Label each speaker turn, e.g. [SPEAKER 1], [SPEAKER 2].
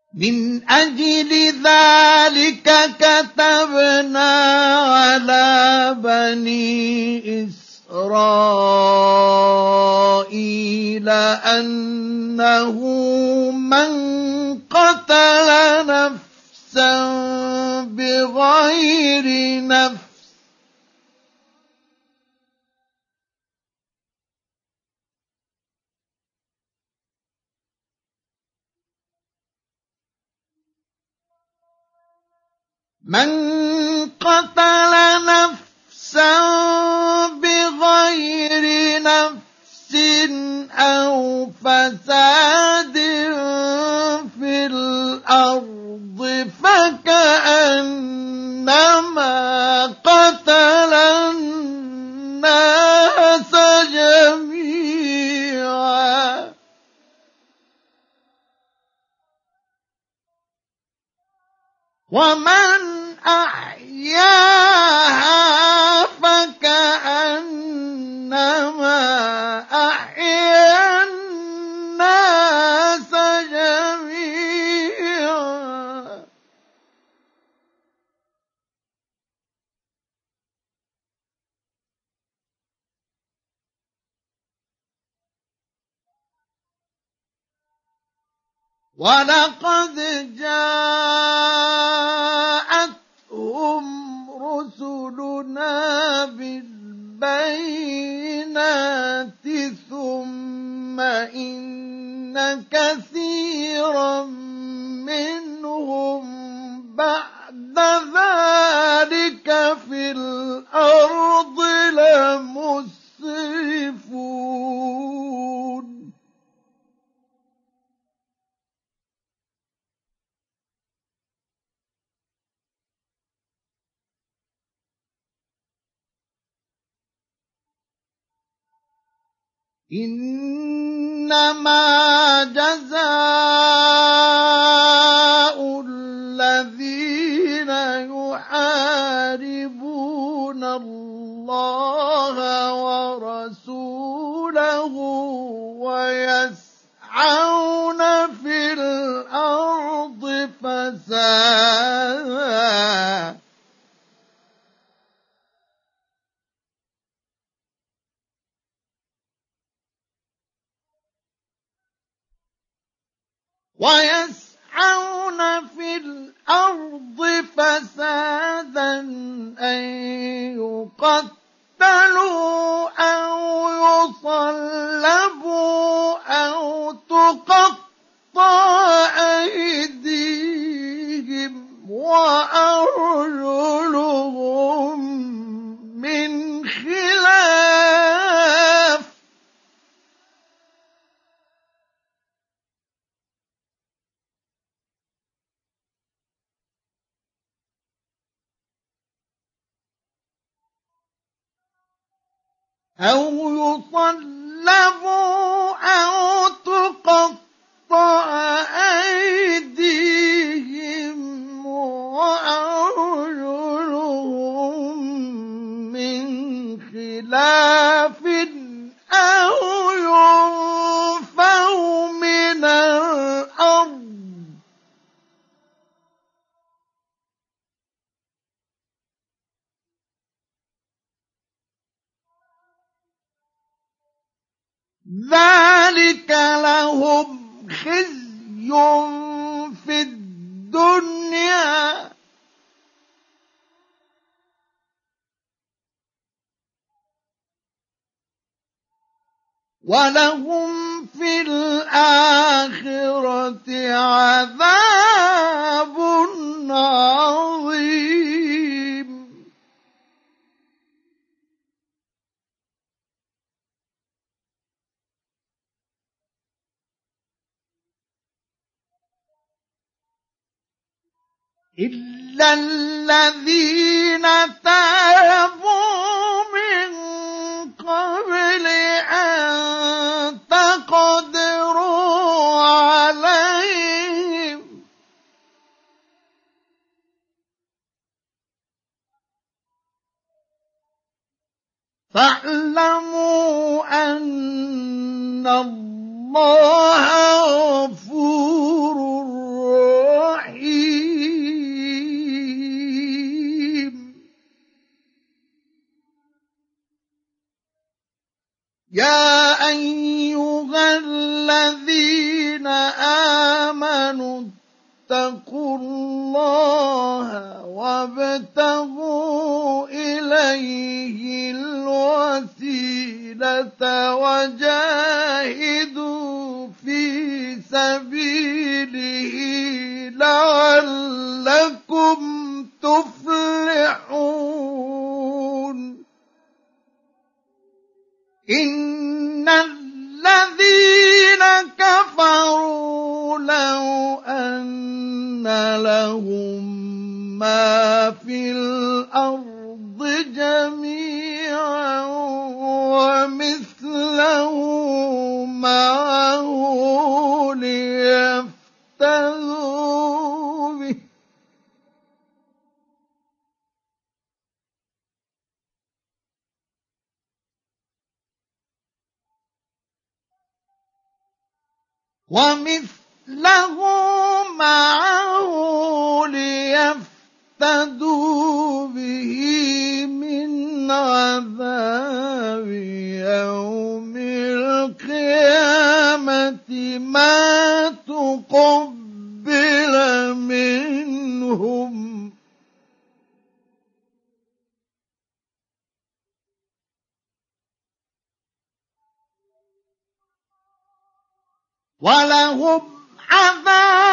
[SPEAKER 1] من أجل ذلك كتبنا على بني إسرائيل أنه من قتل نفسا بغير نفس بغير نفس أو فساد في الأرض فكأنما قتل الناس جميعا ومن أحياها فكأنما أحيا الناس جميعا ولقد جاءتهم رسلنا بالبينات ثم إن كثيرا منهم بعد ذلك في الأرض لمسرفون إنما جزاء الذين يحاربون الله ورسوله ويسعون في الأرض فسادا أن يقتلوا أو يصلبوا أو تقطع أيديهم وأرجلهم من خلاف أو يصلبوا أو تقطع أيديهم وأرجلهم من خلاف أو ينفوا من الأرض ذلك لهم خزي في الدنيا ولهم في الآخرة عذاب عظيم إلا الذين تابوا من قبل أن تقدروا عليهم فاعلموا أن الله غفور آمنوا اتقوا الله وابتغوا إليه الوسيلة وجاهدوا في سبيله لعلكم تفلحون. إن الذين كفروا لو أن لهم ما في الأرض جميعا ومثله معه ليفتدوا به من عذاب يوم القيامة ما تقبل منهم ولهم عذاب